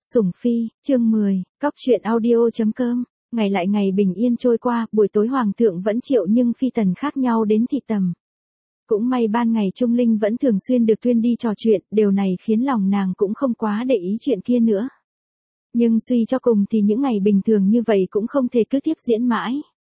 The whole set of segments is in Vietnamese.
Sủng Phi, chương 10, Cóc truyện audio.com. Ngày lại ngày bình yên trôi qua, buổi tối hoàng thượng vẫn triệu nhưng phi tần khác nhau đến thị tầm. Cũng may ban ngày Trung Linh vẫn thường xuyên được tuyên đi trò chuyện, điều này khiến lòng nàng cũng không quá để ý chuyện kia nữa. Nhưng suy cho cùng thì những ngày bình thường như vậy cũng không thể cứ tiếp diễn mãi.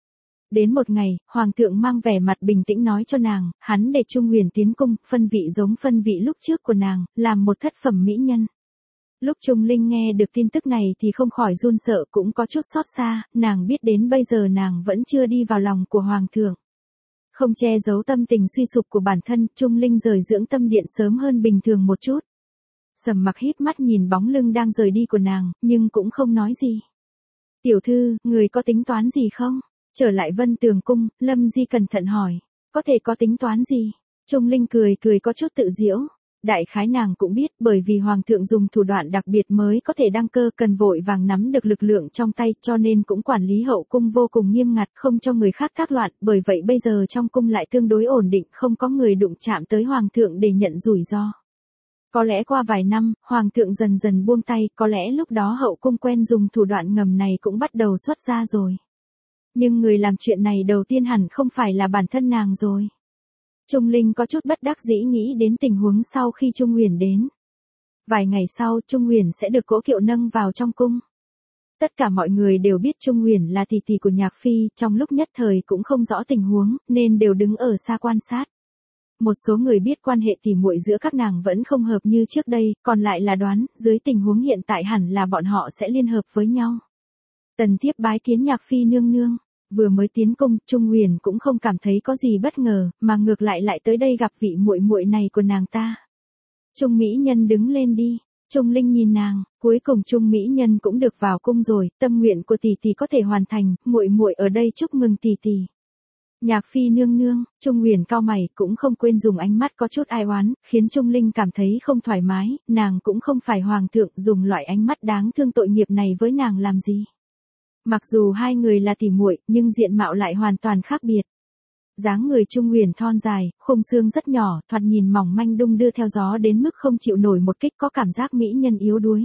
Đến một ngày, hoàng thượng mang vẻ mặt bình tĩnh nói cho nàng, hắn để Trung Huyền tiến cung, phân vị giống phân vị lúc trước của nàng, làm một thất phẩm mỹ nhân. Lúc Trung Linh nghe được tin tức này thì không khỏi run sợ, cũng có chút xót xa, nàng biết đến bây giờ nàng vẫn chưa đi vào lòng của hoàng thượng. Không che giấu tâm tình suy sụp của bản thân, Trung Linh rời dưỡng tâm điện sớm hơn bình thường một chút. Sầm Mặc híp mắt nhìn bóng lưng đang rời đi của nàng, nhưng cũng không nói gì. Tiểu thư, người có tính toán gì không? Trở lại Vân Tường cung, Lâm Di cẩn thận hỏi. Có thể có tính toán gì? Trung Linh cười có chút tự giễu. Đại khái nàng cũng biết, bởi vì hoàng thượng dùng thủ đoạn đặc biệt mới có thể đăng cơ, cần vội vàng nắm được lực lượng trong tay, cho nên cũng quản lý hậu cung vô cùng nghiêm ngặt, không cho người khác thác loạn, bởi vậy bây giờ trong cung lại tương đối ổn định, không có người đụng chạm tới hoàng thượng để nhận rủi ro. Có lẽ qua vài năm, hoàng thượng dần dần buông tay, có lẽ lúc đó hậu cung quen dùng thủ đoạn ngầm này cũng bắt đầu xuất ra rồi. Nhưng người làm chuyện này đầu tiên hẳn không phải là bản thân nàng rồi. Trung Linh có chút bất đắc dĩ nghĩ đến tình huống sau khi Trung Huyền đến. Vài ngày sau, Trung Huyền sẽ được cỗ kiệu nâng vào trong cung. Tất cả mọi người đều biết Trung Huyền là tỷ tỷ của Nhạc Phi, trong lúc nhất thời cũng không rõ tình huống, nên đều đứng ở xa quan sát. Một số người biết quan hệ tỉ muội giữa các nàng vẫn không hợp như trước đây, còn lại là đoán, dưới tình huống hiện tại hẳn là bọn họ sẽ liên hợp với nhau. Tần Thiếp bái kiến Nhạc Phi nương nương. Vừa mới tiến cung, Trung Huyền cũng không cảm thấy có gì bất ngờ, mà ngược lại tới đây gặp vị muội muội này của nàng ta. Trung mỹ nhân đứng lên đi. Trung Linh nhìn nàng, cuối cùng Trung mỹ nhân cũng được vào cung rồi, tâm nguyện của tỷ tỷ có thể hoàn thành, muội muội ở đây chúc mừng tỷ tỷ. Nhạc Phi nương nương, Trung Huyền cau mày, cũng không quên dùng ánh mắt có chút ai oán, khiến Trung Linh cảm thấy không thoải mái, nàng cũng không phải hoàng thượng, dùng loại ánh mắt đáng thương tội nghiệp này với nàng làm gì. Mặc dù hai người là tỉ muội, nhưng diện mạo lại hoàn toàn khác biệt. Dáng người Trung Huyền thon dài, khung xương rất nhỏ, thoạt nhìn mỏng manh đung đưa theo gió đến mức không chịu nổi một kích, có cảm giác mỹ nhân yếu đuối.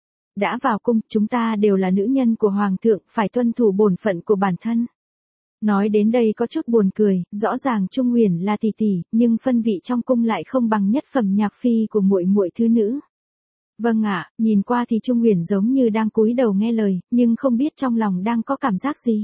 Đã vào cung, chúng ta đều là nữ nhân của hoàng thượng, phải tuân thủ bổn phận của bản thân. Nói đến đây có chút buồn cười, rõ ràng Trung Huyền là tỷ tỷ, nhưng phân vị trong cung lại không bằng nhất phẩm Nhạc Phi của muội muội thứ nữ. Vâng ạ, nhìn qua thì Trung Huyền giống như đang cúi đầu nghe lời, nhưng không biết trong lòng đang có cảm giác gì.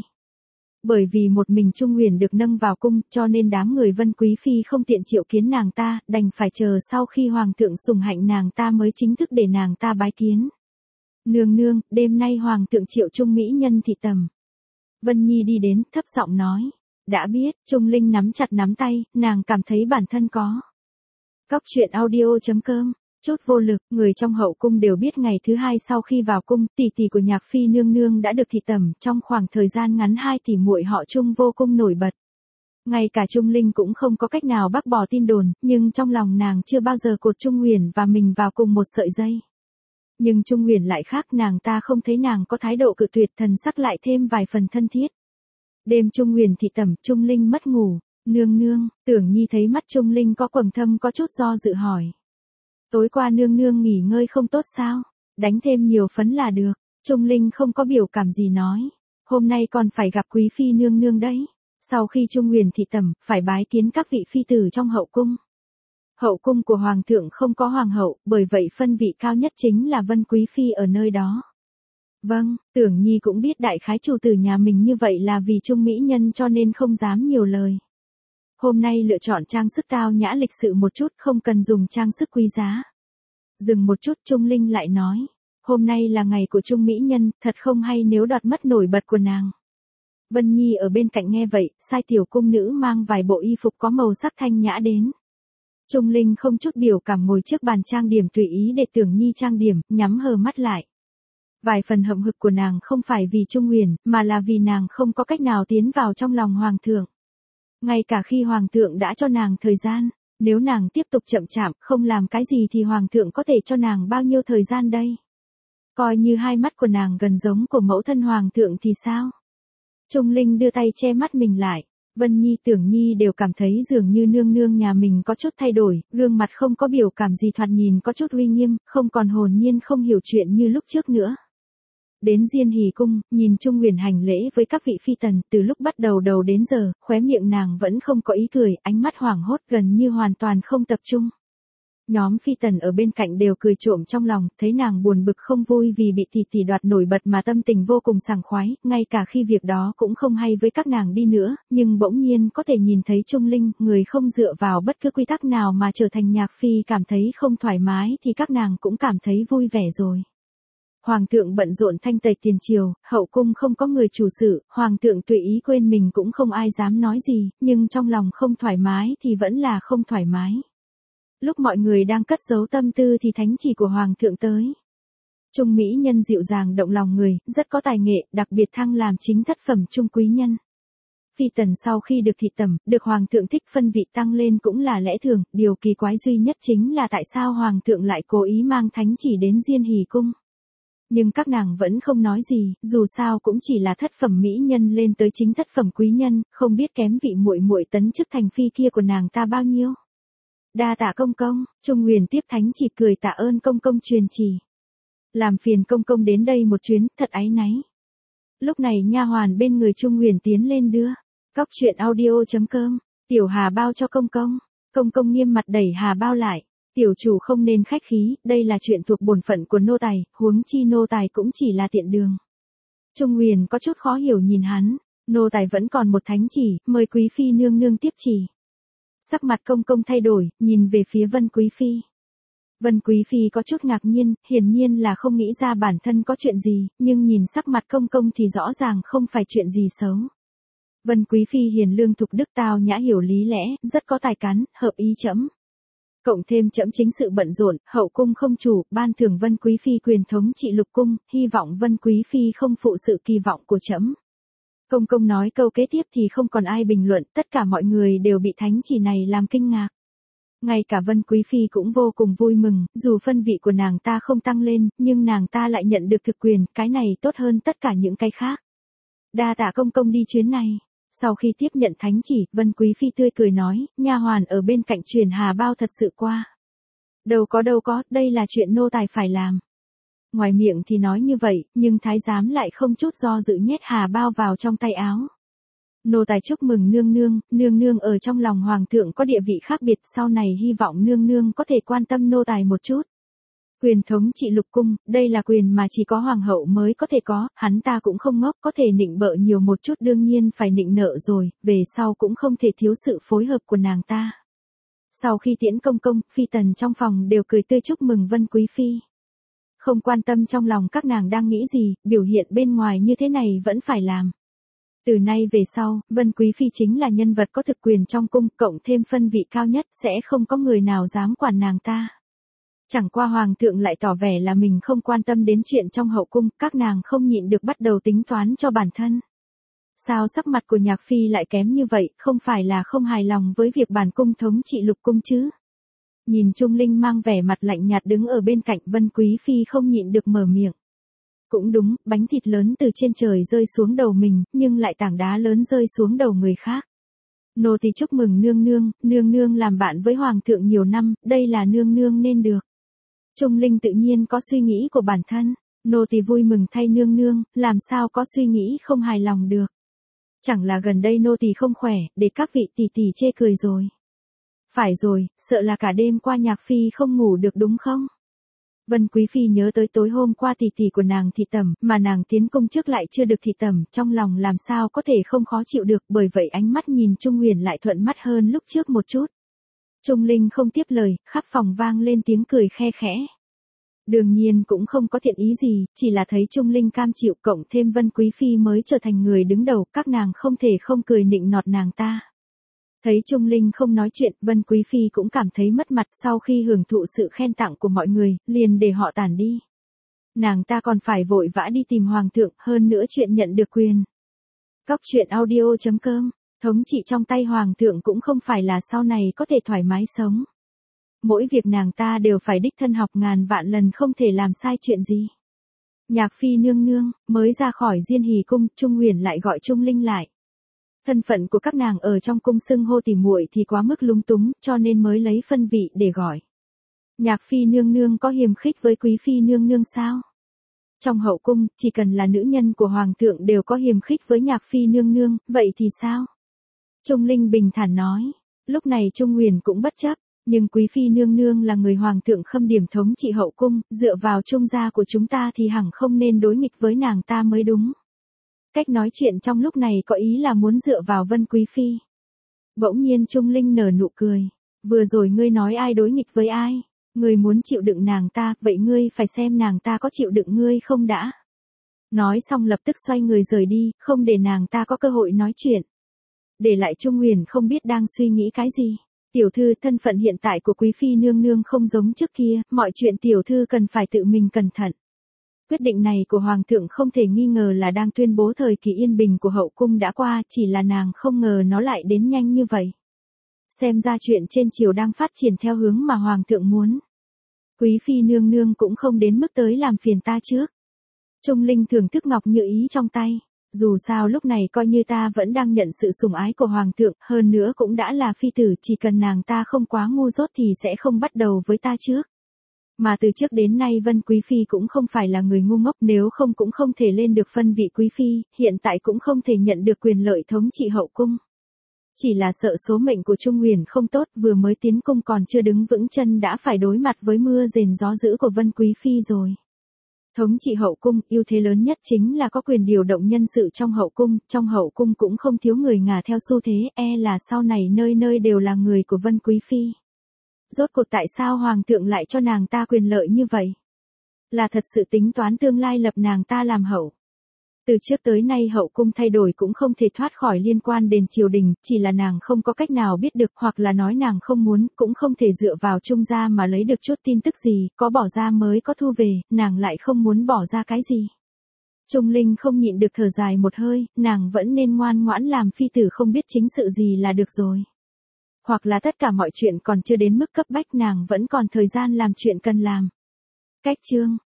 Bởi vì một mình Trung Huyền được nâng vào cung, cho nên đám người Vân Quý Phi không tiện triệu kiến nàng ta, đành phải chờ sau khi hoàng thượng sủng hạnh nàng ta mới chính thức để nàng ta bái kiến. Nương nương, đêm nay hoàng thượng triệu Trung mỹ nhân thị tầm. Vân Nhi đi đến, thấp giọng nói. Đã biết, Trung Linh nắm chặt nắm tay, nàng cảm thấy bản thân có. Cóc truyện audio.com. Chút vô lực, người trong hậu cung đều biết ngày thứ hai sau khi vào cung, tỷ tỷ của Nhạc Phi nương nương đã được thị tầm, trong khoảng thời gian ngắn hai tỷ muội họ Trung vô cùng nổi bật. Ngay cả Trung Linh cũng không có cách nào bác bỏ tin đồn, nhưng trong lòng nàng chưa bao giờ cột Trung Huyền và mình vào cùng một sợi dây. Nhưng Trung Huyền lại khác, nàng ta không thấy nàng có thái độ cự tuyệt, thần sắc lại thêm vài phần thân thiết. Đêm Trung Huyền thị tầm, Trung Linh mất ngủ. Nương nương, Tưởng Nhi thấy mắt Trung Linh có quầng thâm có chút do dự hỏi. Tối qua nương nương nghỉ ngơi không tốt sao? Đánh thêm nhiều phấn là được. Trung Linh không có biểu cảm gì nói. Hôm nay còn phải gặp Quý Phi nương nương đấy. Sau khi Trung Huyền thị tầm, phải bái kiến các vị phi tử trong hậu cung. Hậu cung của hoàng thượng không có hoàng hậu, bởi vậy phân vị cao nhất chính là Vân Quý Phi ở nơi đó. Vâng, Tưởng Nhi cũng biết đại khái chủ tử nhà mình như vậy là vì Trung mỹ nhân cho nên không dám nhiều lời. Hôm nay lựa chọn trang sức tao nhã lịch sự một chút, không cần dùng trang sức quý giá. Dừng một chút, Trung Linh lại nói. Hôm nay là ngày của Trung mỹ nhân, thật không hay nếu đoạt mất nổi bật của nàng. Vân Nhi ở bên cạnh nghe vậy, sai tiểu cung nữ mang vài bộ y phục có màu sắc thanh nhã đến. Trung Linh không chút biểu cảm ngồi trước bàn trang điểm tùy ý để Tưởng Nhi trang điểm, nhắm hờ mắt lại. Vài phần hậm hực của nàng không phải vì Trung Huyền, mà là vì nàng không có cách nào tiến vào trong lòng hoàng thượng. Ngay cả khi hoàng thượng đã cho nàng thời gian, nếu nàng tiếp tục chậm chạp không làm cái gì thì hoàng thượng có thể cho nàng bao nhiêu thời gian đây? Coi như hai mắt của nàng gần giống của mẫu thân hoàng thượng thì sao? Trung Linh đưa tay che mắt mình lại. Vân Nhi Tưởng Nhi đều cảm thấy dường như nương nương nhà mình có chút thay đổi, gương mặt không có biểu cảm gì, thoạt nhìn có chút uy nghiêm, không còn hồn nhiên không hiểu chuyện như lúc trước nữa. Đến Diên Hỷ cung, nhìn Trung Huyền hành lễ với các vị phi tần, từ lúc bắt đầu đến giờ, khóe miệng nàng vẫn không có ý cười, ánh mắt hoảng hốt gần như hoàn toàn không tập trung. Nhóm phi tần ở bên cạnh đều cười trộm trong lòng, thấy nàng buồn bực không vui vì bị tỷ tỷ đoạt nổi bật mà tâm tình vô cùng sảng khoái, ngay cả khi việc đó cũng không hay với các nàng đi nữa, nhưng bỗng nhiên có thể nhìn thấy Trung Linh, người không dựa vào bất cứ quy tắc nào mà trở thành nhạc phi, cảm thấy không thoải mái thì các nàng cũng cảm thấy vui vẻ rồi. Hoàng thượng bận rộn thanh tẩy tiền triều, hậu cung không có người chủ sự, hoàng thượng tùy ý quên mình cũng không ai dám nói gì, nhưng trong lòng không thoải mái thì vẫn là không thoải mái. Lúc mọi người đang cất giấu tâm tư thì thánh chỉ của hoàng thượng tới. Trung mỹ nhân dịu dàng động lòng người, rất có tài nghệ, đặc biệt thăng làm chính thất phẩm trung quý nhân. Phi tần sau khi được thị tẩm, được hoàng thượng thích phân vị tăng lên cũng là lẽ thường, điều kỳ quái duy nhất chính là tại sao hoàng thượng lại cố ý mang thánh chỉ đến Diên Hỷ cung. Nhưng các nàng vẫn không nói gì, dù sao cũng chỉ là thất phẩm mỹ nhân lên tới chính thất phẩm quý nhân, không biết kém vị muội muội tấn chức thành phi kia của nàng ta bao nhiêu. Đa tạ công công, Trung Huyền tiếp thánh chỉ cười tạ ơn công công truyền chỉ. Làm phiền công công đến đây một chuyến, thật áy náy. Lúc này nha hoàn bên người Trung Huyền tiến lên đưa. Cóc truyện audio.com, tiểu hà bao cho công công. Công công nghiêm mặt đẩy hà bao lại. Tiểu chủ không nên khách khí, đây là chuyện thuộc bổn phận của nô tài, huống chi nô tài cũng chỉ là tiện đường. Trung Huyền có chút khó hiểu nhìn hắn, nô tài vẫn còn một thánh chỉ, mời quý phi nương nương tiếp chỉ. Sắc mặt công công thay đổi, nhìn về phía Vân Quý phi. Vân Quý phi có chút ngạc nhiên, hiển nhiên là không nghĩ ra bản thân có chuyện gì, nhưng nhìn sắc mặt công công thì rõ ràng không phải chuyện gì xấu. Vân Quý phi hiền lương thục đức tao nhã hiểu lý lẽ, rất có tài cán, hợp ý trẫm. Cộng thêm trẫm chính sự bận rộn, hậu cung không chủ, ban thưởng Vân Quý phi quyền thống trị lục cung, hy vọng Vân Quý phi không phụ sự kỳ vọng của trẫm. Công công nói câu kế tiếp thì không còn ai bình luận, tất cả mọi người đều bị thánh chỉ này làm kinh ngạc. Ngay cả Vân Quý phi cũng vô cùng vui mừng, dù phân vị của nàng ta không tăng lên, nhưng nàng ta lại nhận được thực quyền, cái này tốt hơn tất cả những cái khác. Đa tạ công công đi chuyến này. Sau khi tiếp nhận thánh chỉ, Vân Quý phi tươi cười nói, nha hoàn ở bên cạnh truyền hà bao thật sự qua. Đâu có, đây là chuyện nô tài phải làm. Ngoài miệng thì nói như vậy, nhưng thái giám lại không chút do dự nhét hà bao vào trong tay áo. Nô tài chúc mừng nương nương ở trong lòng hoàng thượng có địa vị khác biệt, sau này hy vọng nương nương có thể quan tâm nô tài một chút. Quyền thống trị lục cung, đây là quyền mà chỉ có hoàng hậu mới có thể có, hắn ta cũng không ngốc, có thể nịnh bợ nhiều một chút, đương nhiên phải nịnh nợ rồi, về sau cũng không thể thiếu sự phối hợp của nàng ta. Sau khi tiễn công công, phi tần trong phòng đều cười tươi chúc mừng Vân Quý phi. Không quan tâm trong lòng các nàng đang nghĩ gì, biểu hiện bên ngoài như thế này vẫn phải làm. Từ nay về sau, Vân Quý phi chính là nhân vật có thực quyền trong cung, cộng thêm phân vị cao nhất, sẽ không có người nào dám quản nàng ta. Chẳng qua hoàng thượng lại tỏ vẻ là mình không quan tâm đến chuyện trong hậu cung, các nàng không nhịn được bắt đầu tính toán cho bản thân. Sao sắc mặt của nhạc phi lại kém như vậy, không phải là không hài lòng với việc bản cung thống trị lục cung chứ? Nhìn Trung Linh mang vẻ mặt lạnh nhạt đứng ở bên cạnh, Vân Quý phi không nhịn được mở miệng. Cũng đúng, bánh thịt lớn từ trên trời rơi xuống đầu mình, nhưng lại tảng đá lớn rơi xuống đầu người khác. Nô tỳ chúc mừng nương nương làm bạn với hoàng thượng nhiều năm, đây là nương nương nên được. Trung Linh tự nhiên có suy nghĩ của bản thân, nô tỳ vui mừng thay nương nương, làm sao có suy nghĩ không hài lòng được. Chẳng là gần đây nô tỳ không khỏe, để các vị tỷ tỷ chê cười rồi. Phải rồi, sợ là cả đêm qua nhạc phi không ngủ được đúng không? Vân Quý phi nhớ tới tối hôm qua tỷ tỷ của nàng thị tẩm, mà nàng tiến cung trước lại chưa được thị tẩm, trong lòng làm sao có thể không khó chịu được, bởi vậy ánh mắt nhìn Trung Huyền lại thuận mắt hơn lúc trước một chút. Trung Linh không tiếp lời, khắp phòng vang lên tiếng cười khe khẽ. Đương nhiên cũng không có thiện ý gì, chỉ là thấy Trung Linh cam chịu, cộng thêm Vân Quý phi mới trở thành người đứng đầu, các nàng không thể không cười nịnh nọt nàng ta. Thấy Trung Linh không nói chuyện, Vân Quý phi cũng cảm thấy mất mặt, sau khi hưởng thụ sự khen tặng của mọi người, liền để họ tản đi. Nàng ta còn phải vội vã đi tìm hoàng thượng, hơn nữa chuyện nhận được quyền. Cóc truyện audio.com, thống trị trong tay hoàng thượng cũng không phải là sau này có thể thoải mái sống. Mỗi việc nàng ta đều phải đích thân học ngàn vạn lần, không thể làm sai chuyện gì. Nhạc phi nương nương, mới ra khỏi Diên Hỷ cung, Trung Huyền lại gọi Trung Linh lại. Thân phận của các nàng ở trong cung xưng hô tỉ muội thì quá mức lúng túng, cho nên mới lấy phân vị để gọi. Nhạc phi nương nương có hiềm khích với quý phi nương nương sao? Trong hậu cung, chỉ cần là nữ nhân của hoàng thượng đều có hiềm khích với nhạc phi nương nương, vậy thì sao? Trung Linh bình thản nói. Lúc này Trung Huyền cũng bất chấp, nhưng quý phi nương nương là người hoàng thượng khâm điểm thống trị hậu cung, dựa vào Trung gia của chúng ta thì hẳn không nên đối nghịch với nàng ta mới đúng. Cách nói chuyện trong lúc này có ý là muốn dựa vào Vân quý phi. Bỗng nhiên Trung Linh nở nụ cười. Vừa rồi ngươi nói ai đối nghịch với ai? Ngươi muốn chịu đựng nàng ta, vậy ngươi phải xem nàng ta có chịu đựng ngươi không đã. Nói xong lập tức xoay người rời đi, không để nàng ta có cơ hội nói chuyện. Để lại Trung Huyền không biết đang suy nghĩ cái gì. Tiểu thư, thân phận hiện tại của quý phi nương nương không giống trước kia, mọi chuyện tiểu thư cần phải tự mình cẩn thận. Quyết định này của hoàng thượng không thể nghi ngờ là đang tuyên bố thời kỳ yên bình của hậu cung đã qua, chỉ là nàng không ngờ nó lại đến nhanh như vậy. Xem ra chuyện trên triều đang phát triển theo hướng mà hoàng thượng muốn. Quý phi nương nương cũng không đến mức tới làm phiền ta trước. Trung Linh thưởng thức ngọc như ý trong tay. Dù sao lúc này coi như ta vẫn đang nhận sự sủng ái của hoàng thượng, hơn nữa cũng đã là phi tử, chỉ cần nàng ta không quá ngu dốt thì sẽ không bắt đầu với ta trước. Mà từ trước đến nay Vân quý phi cũng không phải là người ngu ngốc, nếu không cũng không thể lên được phân vị quý phi, hiện tại cũng không thể nhận được quyền lợi thống trị hậu cung. Chỉ là sợ số mệnh của Trung Huyền không tốt, vừa mới tiến cung còn chưa đứng vững chân đã phải đối mặt với mưa rền gió dữ của Vân quý phi rồi. Thống trị hậu cung, ưu thế lớn nhất chính là có quyền điều động nhân sự trong hậu cung cũng không thiếu người ngả theo xu thế, là sau này nơi nơi đều là người của Vân quý phi. Rốt cuộc tại sao hoàng thượng lại cho nàng ta quyền lợi như vậy? Là thật sự tính toán tương lai lập nàng ta làm hậu. Từ trước tới nay hậu cung thay đổi cũng không thể thoát khỏi liên quan đến triều đình, chỉ là nàng không có cách nào biết được, hoặc là nói nàng không muốn, cũng không thể dựa vào Trung gia mà lấy được chút tin tức gì, có bỏ ra mới có thu về, nàng lại không muốn bỏ ra cái gì. Trung Linh không nhịn được thở dài một hơi, nàng vẫn nên ngoan ngoãn làm phi tử không biết chính sự gì là được rồi. Hoặc là tất cả mọi chuyện còn chưa đến mức cấp bách, nàng vẫn còn thời gian làm chuyện cần làm. Cách chương